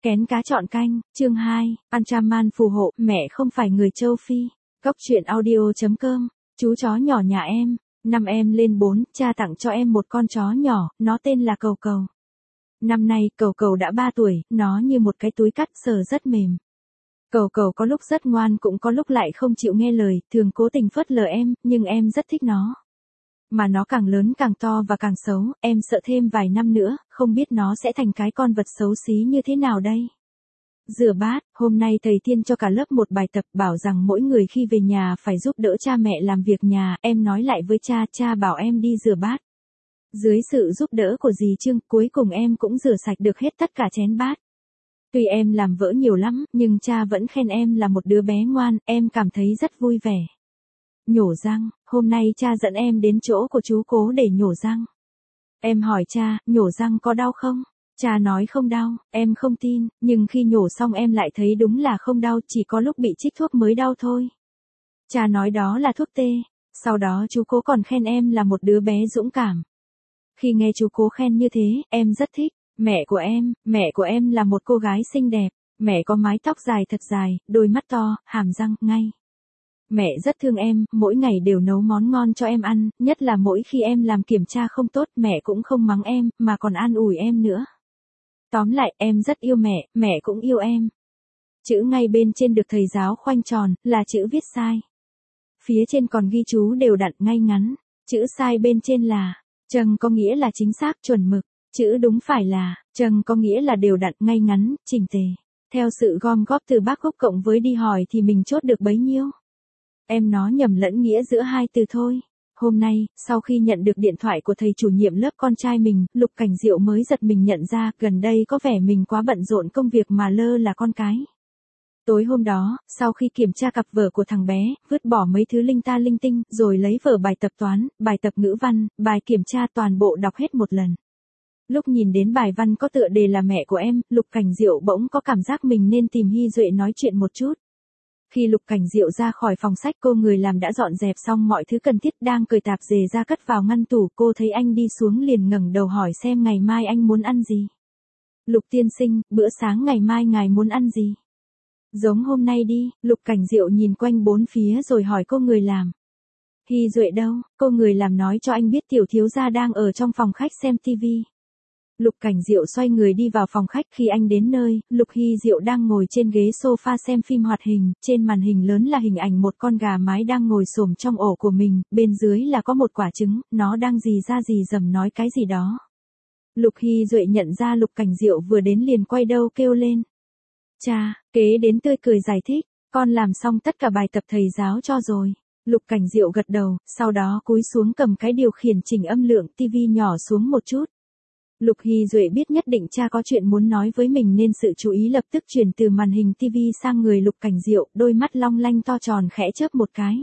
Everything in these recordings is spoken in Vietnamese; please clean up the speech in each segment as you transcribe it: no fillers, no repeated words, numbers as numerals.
Kén cá chọn canh, chương 2, Antraman phù hộ, mẹ không phải người châu Phi. Góc truyện audio.com, chú chó nhỏ nhà em, năm em lên 4, cha tặng cho em một con chó nhỏ, nó tên là Cầu Cầu. Năm nay, Cầu Cầu đã 3 tuổi, nó như một cái túi cắt sờ rất mềm. Cầu Cầu có lúc rất ngoan cũng có lúc lại không chịu nghe lời, thường cố tình phớt lờ em, nhưng em rất thích nó. Mà nó càng lớn càng to và càng xấu, em sợ thêm vài năm nữa, không biết nó sẽ thành cái con vật xấu xí như thế nào đây. Rửa bát, hôm nay thầy Thiên cho cả lớp một bài tập bảo rằng mỗi người khi về nhà phải giúp đỡ cha mẹ làm việc nhà, em nói lại với cha, cha bảo em đi rửa bát. Dưới sự giúp đỡ của dì Trương, cuối cùng em cũng rửa sạch được hết tất cả chén bát. Tuy em làm vỡ nhiều lắm, nhưng cha vẫn khen em là một đứa bé ngoan, em cảm thấy rất vui vẻ. Nhổ răng, hôm nay cha dẫn em đến chỗ của chú Cố để nhổ răng. Em hỏi cha, nhổ răng có đau không? Cha nói không đau, em không tin, nhưng khi nhổ xong em lại thấy đúng là không đau, chỉ có lúc bị chích thuốc mới đau thôi. Cha nói đó là thuốc tê, sau đó chú Cố còn khen em là một đứa bé dũng cảm. Khi nghe chú Cố khen như thế, em rất thích. Mẹ của em là một cô gái xinh đẹp, mẹ có mái tóc dài thật dài, đôi mắt to, hàm răng ngay. Mẹ rất thương em, mỗi ngày đều nấu món ngon cho em ăn, nhất là mỗi khi em làm kiểm tra không tốt, mẹ cũng không mắng em, mà còn an ủi em nữa. Tóm lại, em rất yêu mẹ cũng yêu em. Chữ ngay bên trên được thầy giáo khoanh tròn, là chữ viết sai. Phía trên còn ghi chú đều đặn ngay ngắn, chữ sai bên trên là, châng có nghĩa là chính xác chuẩn mực, chữ đúng phải là, châng có nghĩa là đều đặn ngay ngắn, chỉnh tề. Theo sự gom góp từ bác Úc cộng với đi hỏi thì mình chốt được bấy nhiêu. Em nó nhầm lẫn nghĩa giữa hai từ thôi. Hôm nay, sau khi nhận được điện thoại của thầy chủ nhiệm lớp con trai mình, Lục Cảnh Diệu mới giật mình nhận ra, gần đây có vẻ mình quá bận rộn công việc mà lơ là con cái. Tối hôm đó, sau khi kiểm tra cặp vở của thằng bé, vứt bỏ mấy thứ linh ta linh tinh, rồi lấy vở bài tập toán, bài tập ngữ văn, bài kiểm tra toàn bộ đọc hết một lần. Lúc nhìn đến bài văn có tựa đề là mẹ của em, Lục Cảnh Diệu bỗng có cảm giác mình nên tìm Hy Duệ nói chuyện một chút. Khi Lục Cảnh Diệu ra khỏi phòng sách, cô người làm đã dọn dẹp xong mọi thứ cần thiết, đang cởi tạp dề ra cất vào ngăn tủ, cô thấy anh đi xuống liền ngẩng đầu hỏi xem ngày mai anh muốn ăn gì. Lục tiên sinh, bữa sáng ngày mai ngài muốn ăn gì? Giống hôm nay đi. Lục Cảnh Diệu nhìn quanh bốn phía rồi hỏi cô người làm. Hy Duệ đâu? Cô người làm nói cho anh biết tiểu thiếu gia đang ở trong phòng khách xem tivi. Lục Cảnh Diệu xoay người đi vào phòng khách, khi anh đến nơi, Lục Hy Diệu đang ngồi trên ghế sofa xem phim hoạt hình, trên màn hình lớn là hình ảnh một con gà mái đang ngồi xổm trong ổ của mình, bên dưới là có một quả trứng, nó đang rì ra rì rầm nói cái gì đó. Lục Hy Duệ nhận ra Lục Cảnh Diệu vừa đến liền quay đầu kêu lên. Cha, kế đến tươi cười giải thích, con làm xong tất cả bài tập thầy giáo cho rồi. Lục Cảnh Diệu gật đầu, sau đó cúi xuống cầm cái điều khiển chỉnh âm lượng tivi nhỏ xuống một chút. Lục Hy Duệ biết nhất định cha có chuyện muốn nói với mình nên sự chú ý lập tức chuyển từ màn hình tivi sang người Lục Cảnh Diệu, đôi mắt long lanh to tròn khẽ chớp một cái.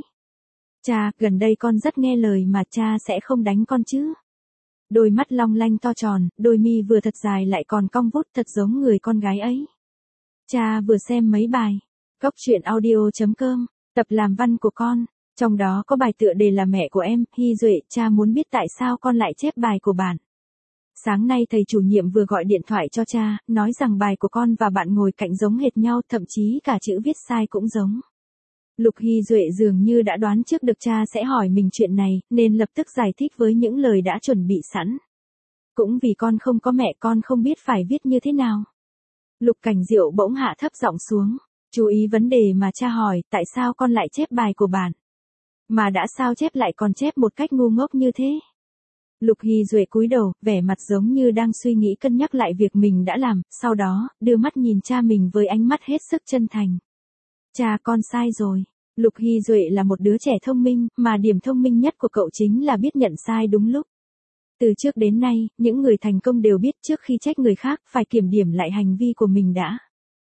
Cha, gần đây con rất nghe lời mà cha sẽ không đánh con chứ? Đôi mắt long lanh to tròn, đôi mi vừa thật dài lại còn cong vút thật giống người con gái ấy. Cha vừa xem mấy bài. Góc truyện audio.com, tập làm văn của con. Trong đó có bài tựa đề là mẹ của em, Hy Duệ, cha muốn biết tại sao con lại chép bài của bạn. Sáng nay thầy chủ nhiệm vừa gọi điện thoại cho cha, nói rằng bài của con và bạn ngồi cạnh giống hệt nhau, thậm chí cả chữ viết sai cũng giống. Lục Hy Duệ dường như đã đoán trước được cha sẽ hỏi mình chuyện này, nên lập tức giải thích với những lời đã chuẩn bị sẵn. Cũng vì con không có mẹ con không biết phải viết như thế nào. Lục Cảnh Diệu bỗng hạ thấp giọng xuống, chú ý vấn đề mà cha hỏi, tại sao con lại chép bài của bạn? Mà đã sao chép lại còn chép một cách ngu ngốc như thế? Lục Hy Duệ cúi đầu, vẻ mặt giống như đang suy nghĩ cân nhắc lại việc mình đã làm, sau đó, đưa mắt nhìn cha mình với ánh mắt hết sức chân thành. Cha, con sai rồi. Lục Hy Duệ là một đứa trẻ thông minh, mà điểm thông minh nhất của cậu chính là biết nhận sai đúng lúc. Từ trước đến nay, những người thành công đều biết trước khi trách người khác, phải kiểm điểm lại hành vi của mình đã.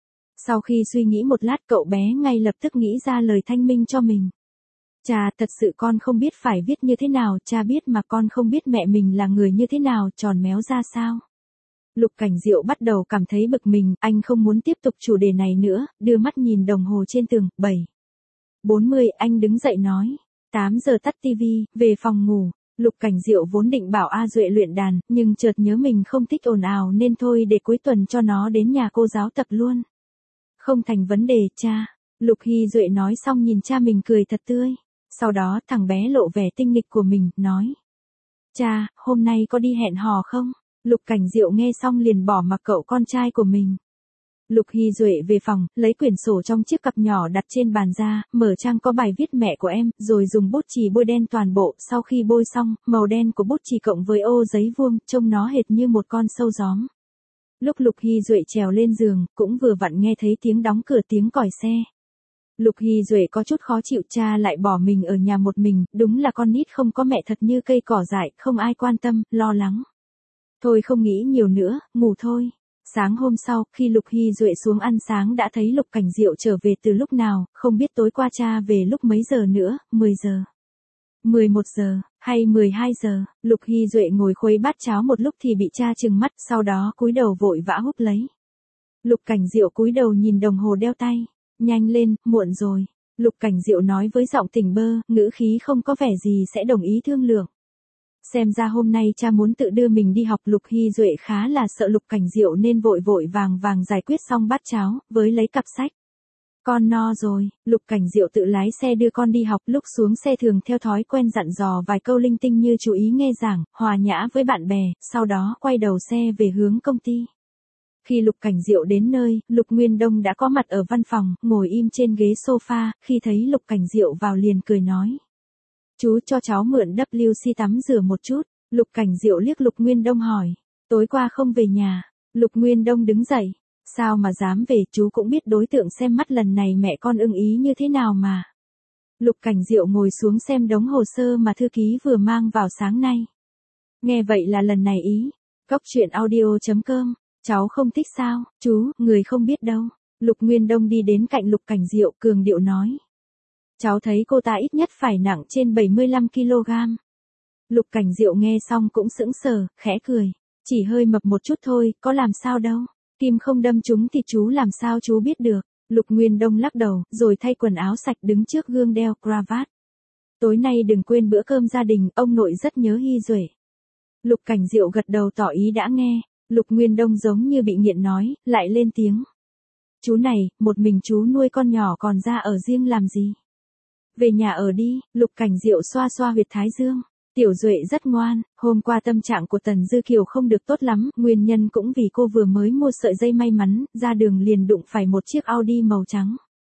Sau khi suy nghĩ một lát, cậu bé ngay lập tức nghĩ ra lời thanh minh cho mình. Cha, thật sự con không biết phải viết như thế nào, cha biết mà con không biết mẹ mình là người như thế nào, tròn méo ra sao. Lục Cảnh Diệu bắt đầu cảm thấy bực mình, anh không muốn tiếp tục chủ đề này nữa, đưa mắt nhìn đồng hồ trên tường, 7:40, anh đứng dậy nói. 8 giờ tắt tivi, về phòng ngủ. Lục Cảnh Diệu vốn định bảo A Duệ luyện đàn, nhưng chợt nhớ mình không thích ồn ào nên thôi để cuối tuần cho nó đến nhà cô giáo tập luôn. Không thành vấn đề cha. Lục Hy Duệ nói xong nhìn cha mình cười thật tươi. Sau đó thằng bé lộ vẻ tinh nghịch của mình, nói. Cha, hôm nay có đi hẹn hò không? Lục Cảnh Diệu nghe xong liền bỏ mặc cậu con trai của mình. Lục Hy Duệ về phòng, lấy quyển sổ trong chiếc cặp nhỏ đặt trên bàn ra, mở trang có bài viết mẹ của em, rồi dùng bút chì bôi đen toàn bộ, sau khi bôi xong, màu đen của bút chì cộng với ô giấy vuông, trông nó hệt như một con sâu gióm. Lúc Lục Hy Duệ trèo lên giường, cũng vừa vặn nghe thấy tiếng đóng cửa tiếng còi xe. Lục Hy Duệ có chút khó chịu, cha lại bỏ mình ở nhà một mình, đúng là con nít không có mẹ thật như cây cỏ dại, không ai quan tâm, lo lắng. Thôi không nghĩ nhiều nữa, ngủ thôi. Sáng hôm sau, khi Lục Hy Duệ xuống ăn sáng đã thấy Lục Cảnh Diệu trở về từ lúc nào, không biết tối qua cha về lúc mấy giờ nữa, 10 giờ, 11 giờ, hay 12 giờ. Lục Hy Duệ ngồi khuấy bát cháo một lúc thì bị cha trừng mắt, sau đó cúi đầu vội vã húp lấy. Lục Cảnh Diệu cúi đầu nhìn đồng hồ đeo tay. Nhanh lên, muộn rồi. Lục Cảnh Diệu nói với giọng tỉnh bơ, ngữ khí không có vẻ gì sẽ đồng ý thương lượng. Xem ra hôm nay cha muốn tự đưa mình đi học. Lục Hy Duệ khá là sợ Lục Cảnh Diệu nên vội vội vàng giải quyết xong bát cháo, với lấy cặp sách. Con no rồi. Lục Cảnh Diệu tự lái xe đưa con đi học, lúc xuống xe thường theo thói quen dặn dò vài câu linh tinh như chú ý nghe giảng, hòa nhã với bạn bè, sau đó quay đầu xe về hướng công ty. Khi Lục Cảnh Diệu đến nơi, Lục Nguyên Đông đã có mặt ở văn phòng, ngồi im trên ghế sofa, khi thấy Lục Cảnh Diệu vào liền cười nói. Chú cho cháu mượn WC tắm rửa một chút. Lục Cảnh Diệu liếc Lục Nguyên Đông hỏi. Tối qua không về nhà. Lục Nguyên Đông đứng dậy. Sao mà dám về, chú cũng biết đối tượng xem mắt lần này mẹ con ưng ý như thế nào mà. Lục Cảnh Diệu ngồi xuống xem đống hồ sơ mà thư ký vừa mang vào sáng nay. Nghe vậy là lần này ý. Cóc truyện audio.com. Cháu không thích sao, chú, người không biết đâu. Lục Nguyên Đông đi đến cạnh Lục Cảnh Diệu, cường điệu nói. Cháu thấy cô ta ít nhất phải nặng trên 75 kg. Lục Cảnh Diệu nghe xong cũng sững sờ, khẽ cười. Chỉ hơi mập một chút thôi, có làm sao đâu. Kim không đâm trúng thì chú làm sao chú biết được. Lục Nguyên Đông lắc đầu, rồi thay quần áo sạch đứng trước gương đeo cravat. Tối nay đừng quên bữa cơm gia đình, ông nội rất nhớ Hy Duệ. Lục Cảnh Diệu gật đầu tỏ ý đã nghe. Lục Nguyên Đông giống như bị nghiện nói, lại lên tiếng. Chú này, một mình chú nuôi con nhỏ còn ra ở riêng làm gì? Về nhà ở đi. Lục Cảnh Diệu xoa xoa huyệt thái dương. Tiểu Duệ rất ngoan, hôm qua tâm trạng của Tần Dư Kiều không được tốt lắm, nguyên nhân cũng vì cô vừa mới mua sợi dây may mắn, ra đường liền đụng phải một chiếc Audi màu trắng.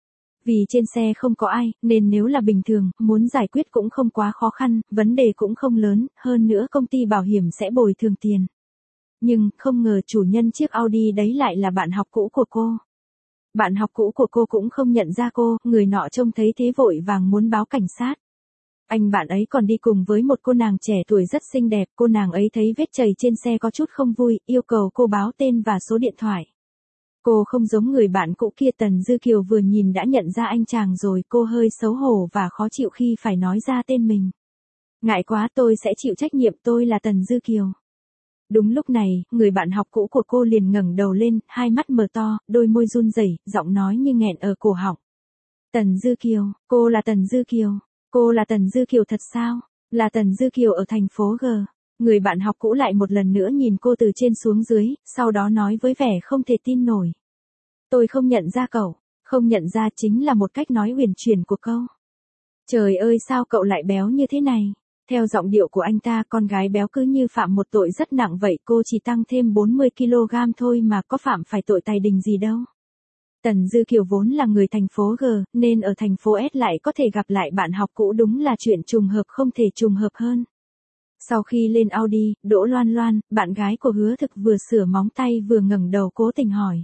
Vì trên xe không có ai, nên nếu là bình thường, muốn giải quyết cũng không quá khó khăn, vấn đề cũng không lớn, hơn nữa công ty bảo hiểm sẽ bồi thường tiền. Nhưng, không ngờ chủ nhân chiếc Audi đấy lại là bạn học cũ của cô. Bạn học cũ của cô cũng không nhận ra cô, người nọ trông thấy thế vội vàng muốn báo cảnh sát. Anh bạn ấy còn đi cùng với một cô nàng trẻ tuổi rất xinh đẹp, cô nàng ấy thấy vết chày trên xe có chút không vui, yêu cầu cô báo tên và số điện thoại. Cô không giống người bạn cũ kia. Tần Dư Kiều vừa nhìn đã nhận ra anh chàng rồi, cô hơi xấu hổ và khó chịu khi phải nói ra tên mình. Ngại quá, tôi sẽ chịu trách nhiệm, tôi là Tần Dư Kiều. Đúng lúc này, người bạn học cũ của cô liền ngẩng đầu lên, hai mắt mở to, đôi môi run rẩy, giọng nói như nghẹn ở cổ họng. Tần Dư Kiều, cô là Tần Dư Kiều. Cô là Tần Dư Kiều thật sao? Là Tần Dư Kiều ở thành phố G. Người bạn học cũ lại một lần nữa nhìn cô từ trên xuống dưới, sau đó nói với vẻ không thể tin nổi. Tôi không nhận ra cậu. Không nhận ra chính là một cách nói uyển chuyển của câu. Trời ơi, sao cậu lại béo như thế này? Theo giọng điệu của anh ta, con gái béo cứ như phạm một tội rất nặng vậy, cô chỉ tăng thêm 40 kg thôi mà có phạm phải tội tài đình gì đâu. Tần Dư Kiều vốn là người thành phố G, nên ở thành phố S lại có thể gặp lại bạn học cũ, đúng là chuyện trùng hợp không thể trùng hợp hơn. Sau khi lên Audi, Đỗ Loan Loan, bạn gái của Hứa Thực vừa sửa móng tay vừa ngẩng đầu cố tình hỏi.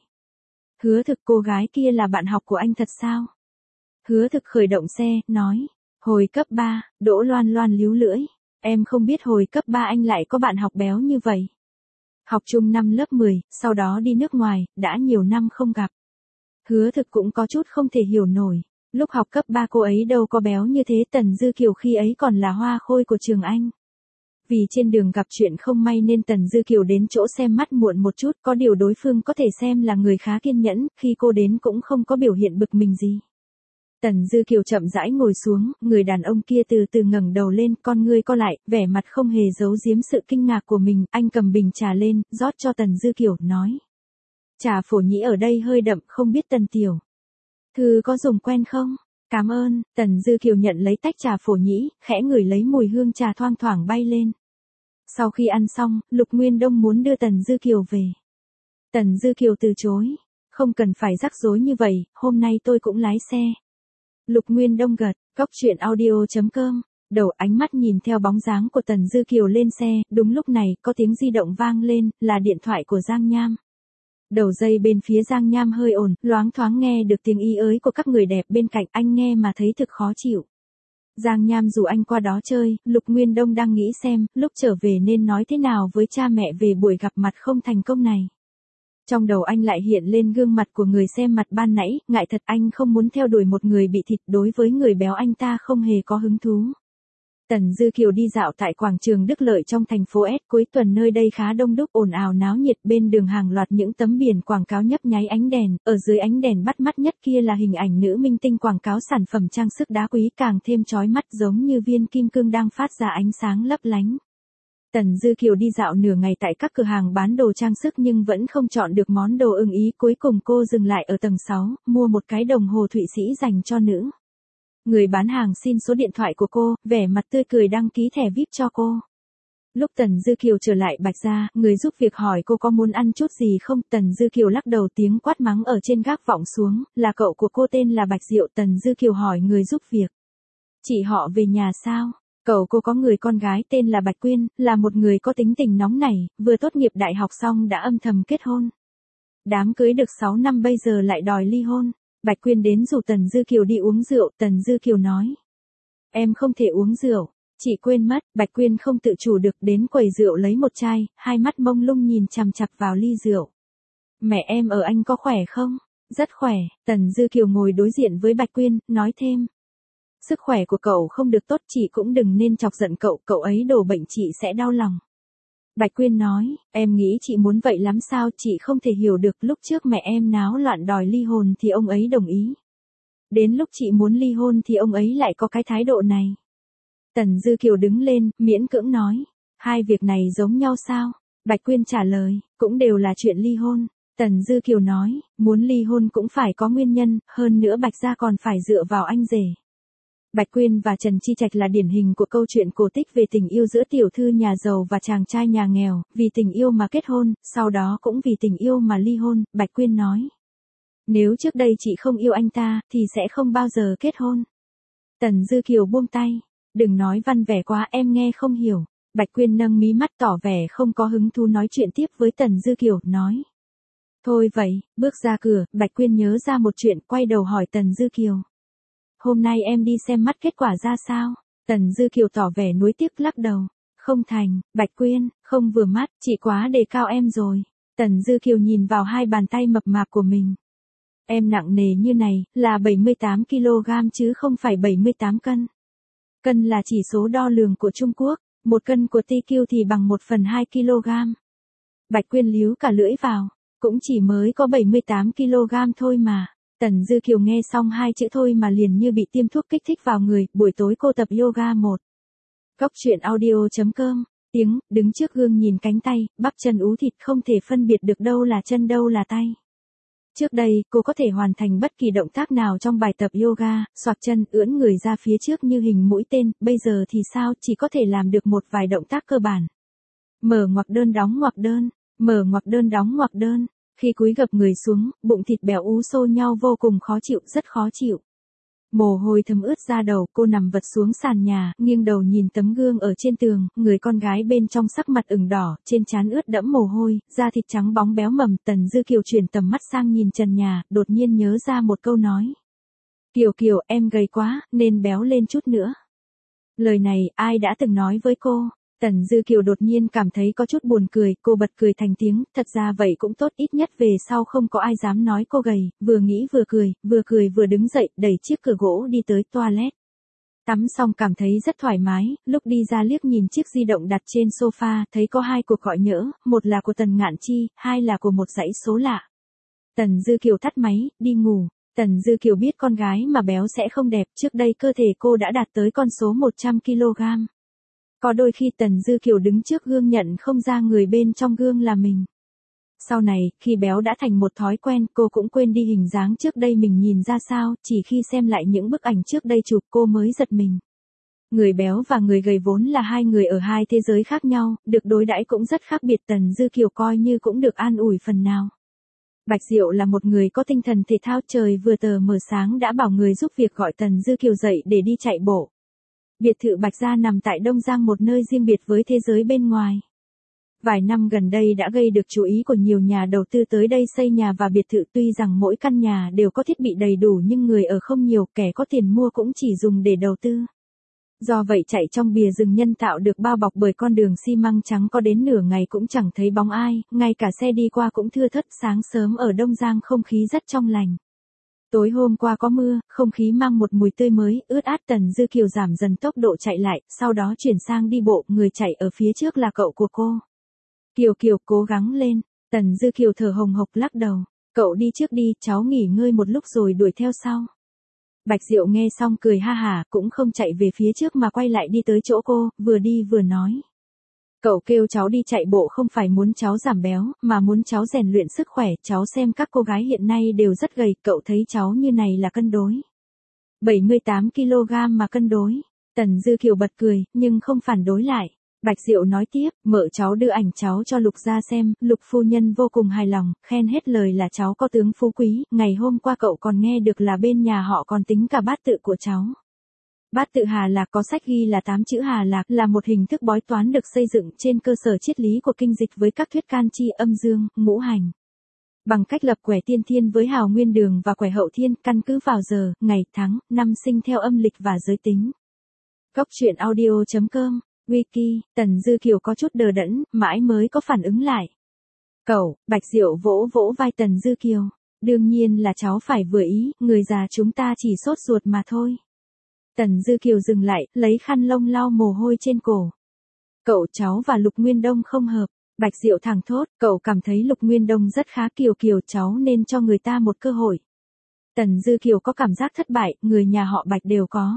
Hứa Thực, cô gái kia là bạn học của anh thật sao? Hứa Thực khởi động xe, nói. Hồi cấp 3, Đỗ Loan Loan líu lưỡi. Em không biết hồi cấp 3 anh lại có bạn học béo như vậy. Học chung năm lớp 10, sau đó đi nước ngoài, đã nhiều năm không gặp. Hứa Thực cũng có chút không thể hiểu nổi. Lúc học cấp 3 cô ấy đâu có béo như thế. Tần Dư Kiều khi ấy còn là hoa khôi của trường Anh. Vì trên đường gặp chuyện không may nên Tần Dư Kiều đến chỗ xem mắt muộn một chút, có điều đối phương có thể xem là người khá kiên nhẫn, khi cô đến cũng không có biểu hiện bực mình gì. Tần Dư Kiều chậm rãi ngồi xuống, người đàn ông kia từ từ ngẩng đầu lên, con ngươi co lại, vẻ mặt không hề giấu giếm sự kinh ngạc của mình, anh cầm bình trà lên, rót cho Tần Dư Kiều, nói. Trà phổ nhĩ ở đây hơi đậm, không biết Tần tiểu thư có dùng quen không? Cảm ơn, Tần Dư Kiều nhận lấy tách trà phổ nhĩ, khẽ ngửi lấy mùi hương trà thoang thoảng bay lên. Sau khi ăn xong, Lục Nguyên Đông muốn đưa Tần Dư Kiều về. Tần Dư Kiều từ chối. Không cần phải rắc rối như vậy, hôm nay tôi cũng lái xe. Lục Nguyên Đông gật, góc chuyện audio.com. Đầu ánh mắt nhìn theo bóng dáng của Tần Dư Kiều lên xe, đúng lúc này, có tiếng di động vang lên, là điện thoại của Giang Nham. Đầu dây bên phía Giang Nham hơi ồn, loáng thoáng nghe được tiếng y ới của các người đẹp bên cạnh, anh nghe mà thấy thực khó chịu. Giang Nham rủ anh qua đó chơi, Lục Nguyên Đông đang nghĩ xem, lúc trở về nên nói thế nào với cha mẹ về buổi gặp mặt không thành công này. Trong đầu anh lại hiện lên gương mặt của người xem mặt ban nãy, ngại thật anh không muốn theo đuổi một người bị thịt, đối với người béo anh ta không hề có hứng thú. Tần Dư Kiều đi dạo tại quảng trường Đức Lợi trong thành phố S, cuối tuần nơi đây khá đông đúc, ồn ào náo nhiệt, bên đường hàng loạt những tấm biển quảng cáo nhấp nháy ánh đèn, ở dưới ánh đèn bắt mắt nhất kia là hình ảnh nữ minh tinh quảng cáo sản phẩm trang sức đá quý càng thêm chói mắt giống như viên kim cương đang phát ra ánh sáng lấp lánh. Tần Dư Kiều đi dạo nửa ngày tại các cửa hàng bán đồ trang sức nhưng vẫn không chọn được món đồ ưng ý, cuối cùng cô dừng lại ở tầng 6, mua một cái đồng hồ Thụy Sĩ dành cho nữ. Người bán hàng xin số điện thoại của cô, vẻ mặt tươi cười đăng ký thẻ VIP cho cô. Lúc Tần Dư Kiều trở lại Bạch Gia, người giúp việc hỏi cô có muốn ăn chút gì không, Tần Dư Kiều lắc đầu, tiếng quát mắng ở trên gác vọng xuống, là cậu của cô tên là Bạch Diệu. Tần Dư Kiều hỏi người giúp việc. Chị họ về nhà sao? Cậu cô có người con gái tên là Bạch Quyên, là một người có tính tình nóng nảy, vừa tốt nghiệp đại học xong đã âm thầm kết hôn. Đám cưới được 6 năm bây giờ lại đòi ly hôn. Bạch Quyên đến rủ Tần Dư Kiều đi uống rượu, Tần Dư Kiều nói. Em không thể uống rượu, chị quên mất, Bạch Quyên không tự chủ được đến quầy rượu lấy một chai, hai mắt mông lung nhìn chằm chằm vào ly rượu. Mẹ em ở anh có khỏe không? Rất khỏe, Tần Dư Kiều ngồi đối diện với Bạch Quyên, nói thêm. Sức khỏe của cậu không được tốt, chị cũng đừng nên chọc giận cậu, cậu ấy đổ bệnh chị sẽ đau lòng. Bạch Quyên nói, em nghĩ chị muốn vậy lắm sao, chị không thể hiểu được, lúc trước mẹ em náo loạn đòi ly hôn thì ông ấy đồng ý. Đến lúc chị muốn ly hôn thì ông ấy lại có cái thái độ này. Tần Dư Kiều đứng lên, miễn cưỡng nói, hai việc này giống nhau sao? Bạch Quyên trả lời, cũng đều là chuyện ly hôn. Tần Dư Kiều nói, muốn ly hôn cũng phải có nguyên nhân, hơn nữa Bạch gia còn phải dựa vào anh rể. Bạch Quyên và Trần Chi Trạch là điển hình của câu chuyện cổ tích về tình yêu giữa tiểu thư nhà giàu và chàng trai nhà nghèo, vì tình yêu mà kết hôn, sau đó cũng vì tình yêu mà ly hôn, Bạch Quyên nói. Nếu trước đây chị không yêu anh ta, thì sẽ không bao giờ kết hôn. Tần Dư Kiều buông tay, đừng nói văn vẻ quá, em nghe không hiểu. Bạch Quyên nâng mí mắt tỏ vẻ không có hứng thú nói chuyện tiếp với Tần Dư Kiều, nói. Thôi vậy, bước ra cửa, Bạch Quyên nhớ ra một chuyện, quay đầu hỏi Tần Dư Kiều. Hôm nay em đi xem mắt kết quả ra sao? Tần Dư Kiều tỏ vẻ nuối tiếc lắc đầu. Không thành, Bạch Quyên, không vừa mắt, chị quá đề cao em rồi. Tần Dư Kiều nhìn vào hai bàn tay mập mạp của mình. Em nặng nề như này, là 78 kg chứ không phải 78 cân. Cân là chỉ số đo lường của Trung Quốc, 1 cân của TQ thì bằng 1/2 kg. Bạch Quyên líu cả lưỡi vào, cũng chỉ mới có 78 kg thôi mà. Tần Dư Kiều nghe xong hai chữ thôi mà liền như bị tiêm thuốc kích thích vào người, buổi tối cô tập yoga 1. Góc chuyện audio.com, tiếng, đứng trước gương nhìn cánh tay, bắp chân ú thịt không thể phân biệt được đâu là chân đâu là tay. Trước đây, cô có thể hoàn thành bất kỳ động tác nào trong bài tập yoga, xoạc chân, ưỡn người ra phía trước như hình mũi tên, bây giờ thì sao, chỉ có thể làm được một vài động tác cơ bản. Mở ngoặc đơn đóng ngoặc đơn, mở ngoặc đơn đóng ngoặc đơn. Khi cúi gập người xuống, bụng thịt bèo ú xô nhau vô cùng khó chịu, rất khó chịu. Mồ hôi thấm ướt da đầu, cô nằm vật xuống sàn nhà, nghiêng đầu nhìn tấm gương ở trên tường, người con gái bên trong sắc mặt ửng đỏ, trên trán ướt đẫm mồ hôi, da thịt trắng bóng béo mầm. Tần Dư Kiều chuyển tầm mắt sang nhìn trần nhà, đột nhiên nhớ ra một câu nói. Kiều Kiều, em gầy quá, nên béo lên chút nữa. Lời này, ai đã từng nói với cô? Tần Dư Kiều đột nhiên cảm thấy có chút buồn cười, cô bật cười thành tiếng, thật ra vậy cũng tốt, ít nhất về sau không có ai dám nói cô gầy, vừa nghĩ vừa cười vừa đứng dậy, đẩy chiếc cửa gỗ đi tới toilet. Tắm xong cảm thấy rất thoải mái, lúc đi ra liếc nhìn chiếc di động đặt trên sofa, thấy có 2 cuộc gọi nhỡ, một là của Tần Ngạn Chi, 2 là của một dãy số lạ. Tần Dư Kiều tắt máy, đi ngủ. Tần Dư Kiều biết con gái mà béo sẽ không đẹp, trước đây cơ thể cô đã đạt tới con số 100kg. Có đôi khi Tần Dư Kiều đứng trước gương nhận không ra người bên trong gương là mình. Sau này, khi béo đã thành một thói quen, cô cũng quên đi hình dáng trước đây mình nhìn ra sao, chỉ khi xem lại những bức ảnh trước đây chụp cô mới giật mình. Người béo và người gầy vốn là hai người ở hai thế giới khác nhau, được đối đãi cũng rất khác biệt. Tần Dư Kiều coi như cũng được an ủi phần nào. Bạch Diệu là một người có tinh thần thể thao, trời vừa tờ mờ sáng đã bảo người giúp việc gọi Tần Dư Kiều dậy để đi chạy bộ. Biệt thự Bạch Gia nằm tại Đông Giang, một nơi riêng biệt với thế giới bên ngoài. Vài năm gần đây đã gây được chú ý của nhiều nhà đầu tư tới đây xây nhà và biệt thự, tuy rằng mỗi căn nhà đều có thiết bị đầy đủ nhưng người ở không nhiều, kẻ có tiền mua cũng chỉ dùng để đầu tư. Do vậy chạy trong bìa rừng nhân tạo được bao bọc bởi con đường xi măng trắng có đến nửa ngày cũng chẳng thấy bóng ai, ngay cả xe đi qua cũng thưa thớt. Sáng sớm ở Đông Giang không khí rất trong lành. Tối hôm qua có mưa, không khí mang một mùi tươi mới, ướt át. Tần Dư Kiều giảm dần tốc độ chạy lại, sau đó chuyển sang đi bộ, người chạy ở phía trước là cậu của cô. Kiều Kiều, cố gắng lên. Tần Dư Kiều thở hồng hộc lắc đầu. Cậu đi trước đi, cháu nghỉ ngơi một lúc rồi đuổi theo sau. Bạch Diệu nghe xong cười ha hả, cũng không chạy về phía trước mà quay lại đi tới chỗ cô, vừa đi vừa nói. Cậu kêu cháu đi chạy bộ không phải muốn cháu giảm béo, mà muốn cháu rèn luyện sức khỏe. Cháu xem các cô gái hiện nay đều rất gầy, cậu thấy cháu như này là cân đối. 78kg mà cân đối. Tần Dư Kiều bật cười, nhưng không phản đối lại. Bạch Diệu nói tiếp, mợ cháu đưa ảnh cháu cho Lục gia xem, Lục phu nhân vô cùng hài lòng, khen hết lời là cháu có tướng phú quý, ngày hôm qua cậu còn nghe được là bên nhà họ còn tính cả bát tự của cháu. Bát tự Hà Lạc có sách ghi là 8 chữ Hà Lạc, là một hình thức bói toán được xây dựng trên cơ sở triết lý của kinh dịch với các thuyết can chi, âm dương, ngũ hành. Bằng cách lập quẻ tiên thiên với hào nguyên đường và quẻ hậu thiên, căn cứ vào giờ, ngày, tháng, năm sinh theo âm lịch và giới tính. Góc truyện audio.com Wiki, Tần Dư Kiều có chút đờ đẫn, mãi mới có phản ứng lại. Cậu, Bạch Diệu vỗ vỗ vai Tần Dư Kiều. Đương nhiên là cháu phải vừa ý, người già chúng ta chỉ sốt ruột mà thôi. Tần Dư Kiều dừng lại, lấy khăn lông lau mồ hôi trên cổ. Cậu cháu và Lục Nguyên Đông không hợp. Bạch Diệu thẳng thốt, cậu cảm thấy Lục Nguyên Đông rất khá. Kiều Kiều, cháu nên cho người ta một cơ hội. Tần Dư Kiều có cảm giác thất bại, người nhà họ Bạch đều có.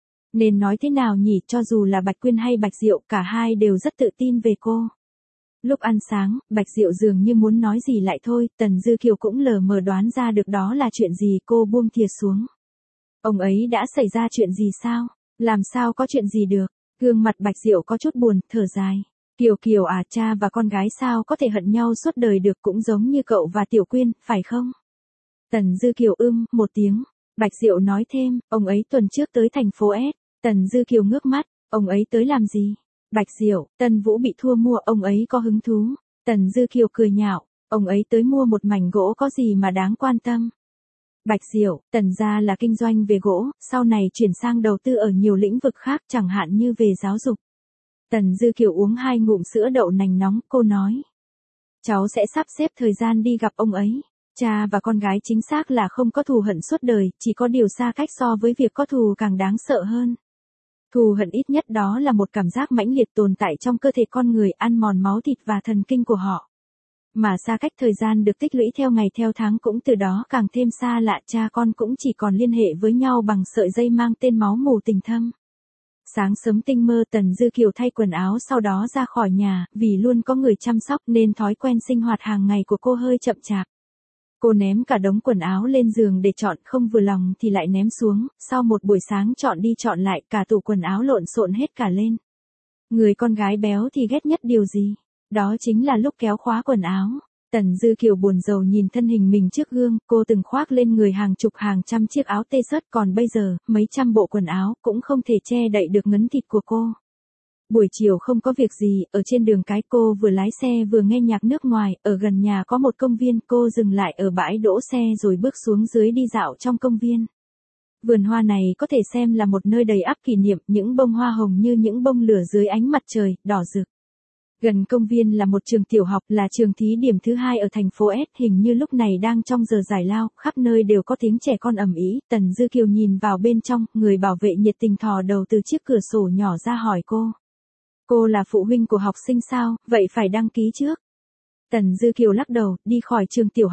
Nên nói thế nào nhỉ, cho dù là Bạch Quyên hay Bạch Diệu, cả hai đều rất tự tin về cô. Lúc ăn sáng, Bạch Diệu dường như muốn nói gì lại thôi, Tần Dư Kiều cũng lờ mờ đoán ra được đó là chuyện gì, cô buông thìa xuống. Ông ấy đã xảy ra chuyện gì sao? Làm sao có chuyện gì được? Gương mặt Bạch Diệu có chút buồn, thở dài. Kiều Kiều à, cha và con gái sao có thể hận nhau suốt đời được, cũng giống như cậu và Tiểu Quyên, phải không? Tần Dư Kiều một tiếng. Bạch Diệu nói thêm, ông ấy tuần trước tới thành phố S. Tần Dư Kiều ngước mắt, ông ấy tới làm gì? Bạch Diệu, Tân Vũ bị thua mua, ông ấy có hứng thú. Tần Dư Kiều cười nhạo, ông ấy tới mua một mảnh gỗ có gì mà đáng quan tâm. Bạch Diệu, Tần gia là kinh doanh về gỗ, sau này chuyển sang đầu tư ở nhiều lĩnh vực khác, chẳng hạn như về giáo dục. Tần Dư Kiều uống 2 ngụm sữa đậu nành nóng, cô nói. Cháu sẽ sắp xếp thời gian đi gặp ông ấy. Cha và con gái chính xác là không có thù hận suốt đời, chỉ có điều xa cách so với việc có thù càng đáng sợ hơn. Thù hận ít nhất đó là một cảm giác mãnh liệt tồn tại trong cơ thể con người, ăn mòn máu thịt và thần kinh của họ. Mà xa cách thời gian được tích lũy theo ngày theo tháng cũng từ đó càng thêm xa lạ, cha con cũng chỉ còn liên hệ với nhau bằng sợi dây mang tên máu mủ tình thâm. Sáng sớm tinh mơ, Tần Dư Kiều thay quần áo sau đó ra khỏi nhà, vì luôn có người chăm sóc nên thói quen sinh hoạt hàng ngày của cô hơi chậm chạp. Cô ném cả đống quần áo lên giường để chọn, không vừa lòng thì lại ném xuống, sau một buổi sáng chọn đi chọn lại, cả tủ quần áo lộn xộn hết cả lên. Người con gái béo thì ghét nhất điều gì? Đó chính là lúc kéo khóa quần áo. Tần Dư Kiều buồn rầu nhìn thân hình mình trước gương, cô từng khoác lên người hàng chục hàng trăm chiếc áo tê sớt, còn bây giờ, mấy trăm bộ quần áo cũng không thể che đậy được ngấn thịt của cô. Buổi chiều không có việc gì, ở trên đường cái cô vừa lái xe vừa nghe nhạc nước ngoài, ở gần nhà có một công viên, cô dừng lại ở bãi đỗ xe rồi bước xuống dưới đi dạo trong công viên. Vườn hoa này có thể xem là một nơi đầy ắp kỷ niệm, những bông hoa hồng như những bông lửa dưới ánh mặt trời, đỏ rực. Gần công viên là một trường tiểu học, là trường thí điểm thứ 2 ở thành phố S, hình như lúc này đang trong giờ giải lao, khắp nơi đều có tiếng trẻ con ầm ĩ. Tần Dư Kiều nhìn vào bên trong, người bảo vệ nhiệt tình thò đầu từ chiếc cửa sổ nhỏ ra hỏi cô. Cô là phụ huynh của học sinh sao, vậy phải đăng ký trước. Tần Dư Kiều lắc đầu, đi khỏi trường tiểu học.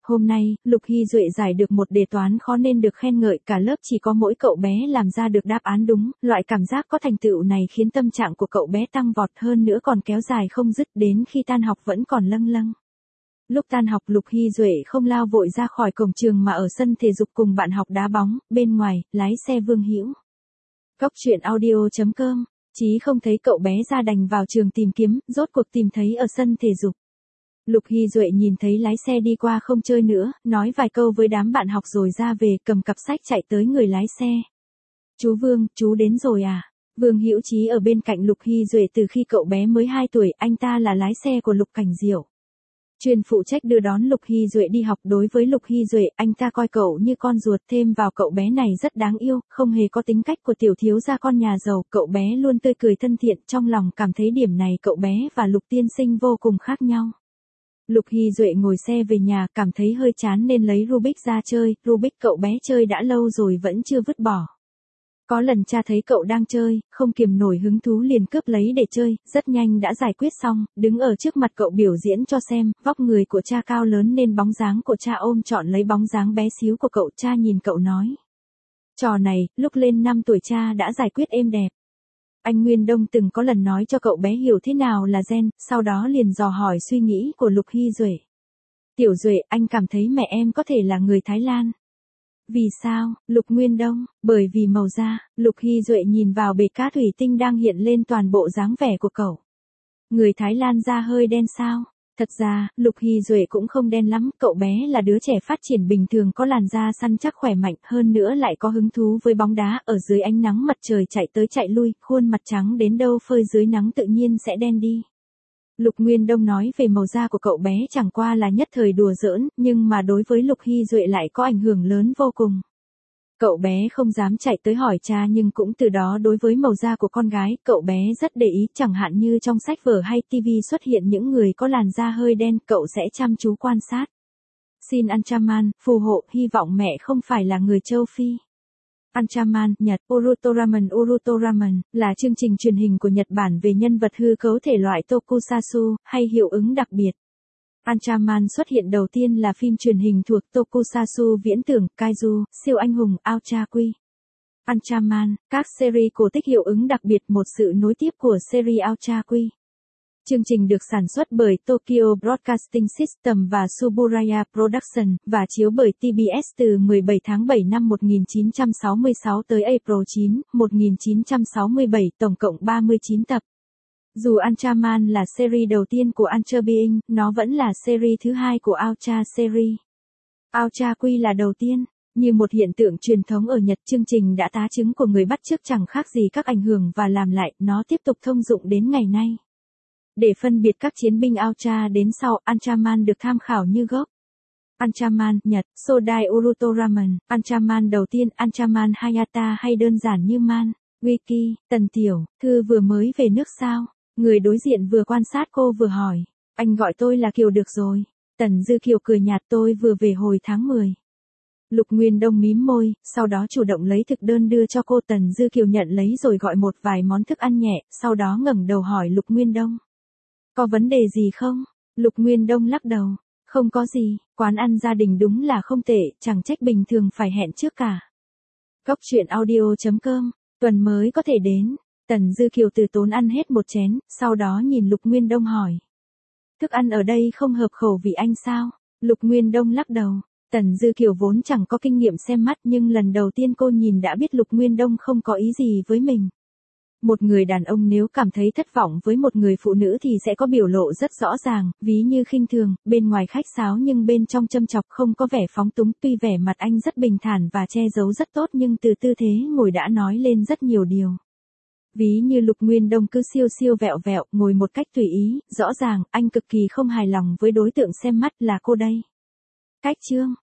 Hôm nay, Lục Hy Duệ giải được một đề toán khó nên được khen ngợi, cả lớp chỉ có mỗi cậu bé làm ra được đáp án đúng, loại cảm giác có thành tựu này khiến tâm trạng của cậu bé tăng vọt hơn nữa còn kéo dài không dứt đến khi tan học vẫn còn lâng lâng. Lúc tan học Lục Hy Duệ không lao vội ra khỏi cổng trường mà ở sân thể dục cùng bạn học đá bóng, bên ngoài, lái xe Vương Hữu. Góc truyện audio.com, Chí không thấy cậu bé ra đành vào trường tìm kiếm, rốt cuộc tìm thấy ở sân thể dục. Lục Hy Duệ nhìn thấy lái xe đi qua không chơi nữa, nói vài câu với đám bạn học rồi ra về cầm cặp sách chạy tới người lái xe. Chú Vương, chú đến rồi à? Vương Hữu Chí ở bên cạnh Lục Hy Duệ từ khi cậu bé mới 2 tuổi, anh ta là lái xe của Lục Cảnh Diệu. Chuyên phụ trách đưa đón Lục Hy Duệ đi học. Đối với Lục Hy Duệ, anh ta coi cậu như con ruột, thêm vào cậu bé này rất đáng yêu, không hề có tính cách của tiểu thiếu gia con nhà giàu, cậu bé luôn tươi cười thân thiện, trong lòng cảm thấy điểm này cậu bé và Lục tiên sinh vô cùng khác nhau. Lục Hy Duệ ngồi xe về nhà, cảm thấy hơi chán nên lấy Rubik ra chơi, Rubik cậu bé chơi đã lâu rồi vẫn chưa vứt bỏ. Có lần cha thấy cậu đang chơi, không kiềm nổi hứng thú liền cướp lấy để chơi, rất nhanh đã giải quyết xong, đứng ở trước mặt cậu biểu diễn cho xem, vóc người của cha cao lớn nên bóng dáng của cha ôm trọn lấy bóng dáng bé xíu của cậu, cha nhìn cậu nói. Trò này, lúc lên 5 tuổi cha đã giải quyết êm đẹp. Anh Nguyên Đông từng có lần nói cho cậu bé hiểu thế nào là gen, sau đó liền dò hỏi suy nghĩ của Lục Hy Duệ. Tiểu Duệ, anh cảm thấy mẹ em có thể là người Thái Lan. Vì sao, Lục Nguyên Đông? Bởi vì màu da. Lục Hy Duệ nhìn vào bể cát thủy tinh đang hiện lên toàn bộ dáng vẻ của cậu. Người Thái Lan da hơi đen sao? Thật ra, Lục Hy Duệ cũng không đen lắm, cậu bé là đứa trẻ phát triển bình thường, có làn da săn chắc khỏe mạnh, hơn nữa lại có hứng thú với bóng đá, ở dưới ánh nắng mặt trời chạy tới chạy lui, khuôn mặt trắng đến đâu phơi dưới nắng tự nhiên sẽ đen đi. Lục Nguyên Đông nói về màu da của cậu bé chẳng qua là nhất thời đùa giỡn, nhưng mà đối với Lục Hy Duệ lại có ảnh hưởng lớn vô cùng. Cậu bé không dám chạy tới hỏi cha nhưng cũng từ đó đối với màu da của con gái, cậu bé rất để ý, chẳng hạn như trong sách vở hay TV xuất hiện những người có làn da hơi đen, cậu sẽ chăm chú quan sát. Xin Anchaman, phù hộ, hy vọng mẹ không phải là người châu Phi. Anchaman, Nhật, Urutoraman, là chương trình truyền hình của Nhật Bản về nhân vật hư cấu thể loại tokusatsu, hay hiệu ứng đặc biệt. Anchaman xuất hiện đầu tiên là phim truyền hình thuộc tokusatsu viễn tưởng, kaiju, siêu anh hùng, Aochaku. Anchaman, các series cổ tích hiệu ứng đặc biệt, một sự nối tiếp của series Aochaku. Chương trình được sản xuất bởi Tokyo Broadcasting System và Suburaya Production, và chiếu bởi TBS từ 17 tháng 7 năm 1966 tới April 9, 1967, tổng cộng 39 tập. Dù Anchaman là series đầu tiên của Ancha Being, nó vẫn là series thứ hai của Aocha series. Aochaku là đầu tiên. Như một hiện tượng truyền thống ở Nhật, chương trình đã tá chứng của người bắt chước chẳng khác gì các ảnh hưởng và làm lại, nó tiếp tục thông dụng đến ngày nay. Để phân biệt các chiến binh Aocha đến sau, Anchaman được tham khảo như gốc. Anchaman, Nhật, Sodai Urutoraman, Anchaman đầu tiên, Anchaman Hayata hay đơn giản như Man. Wiki, Tần Tiểu, Thư vừa mới về nước sao? Người đối diện vừa quan sát cô vừa hỏi. Anh gọi tôi là Kiều được rồi. Tần Dư Kiều cười nhạt, tôi vừa về hồi tháng 10. Lục Nguyên Đông mím môi, sau đó chủ động lấy thực đơn đưa cho cô. Tần Dư Kiều nhận lấy rồi gọi một vài món thức ăn nhẹ, sau đó ngẩng đầu hỏi Lục Nguyên Đông. Có vấn đề gì không? Lục Nguyên Đông lắc đầu. Không có gì, quán ăn gia đình đúng là không tệ, chẳng trách bình thường phải hẹn trước cả. Góc truyện audio.com, tuần mới có thể đến. Tần Dư Kiều từ tốn ăn hết một chén, sau đó nhìn Lục Nguyên Đông hỏi. Thức ăn ở đây không hợp khẩu vị anh sao? Lục Nguyên Đông lắc đầu. Tần Dư Kiều vốn chẳng có kinh nghiệm xem mắt nhưng lần đầu tiên cô nhìn đã biết Lục Nguyên Đông không có ý gì với mình. Một người đàn ông nếu cảm thấy thất vọng với một người phụ nữ thì sẽ có biểu lộ rất rõ ràng, ví như khinh thường, bên ngoài khách sáo nhưng bên trong châm chọc, không có vẻ phóng túng. Tuy vẻ mặt anh rất bình thản và che giấu rất tốt nhưng từ tư thế ngồi đã nói lên rất nhiều điều. Ví như Lục Nguyên Đông cứ siêu siêu vẹo vẹo, ngồi một cách tùy ý, rõ ràng, anh cực kỳ không hài lòng với đối tượng xem mắt là cô đây. Cách chương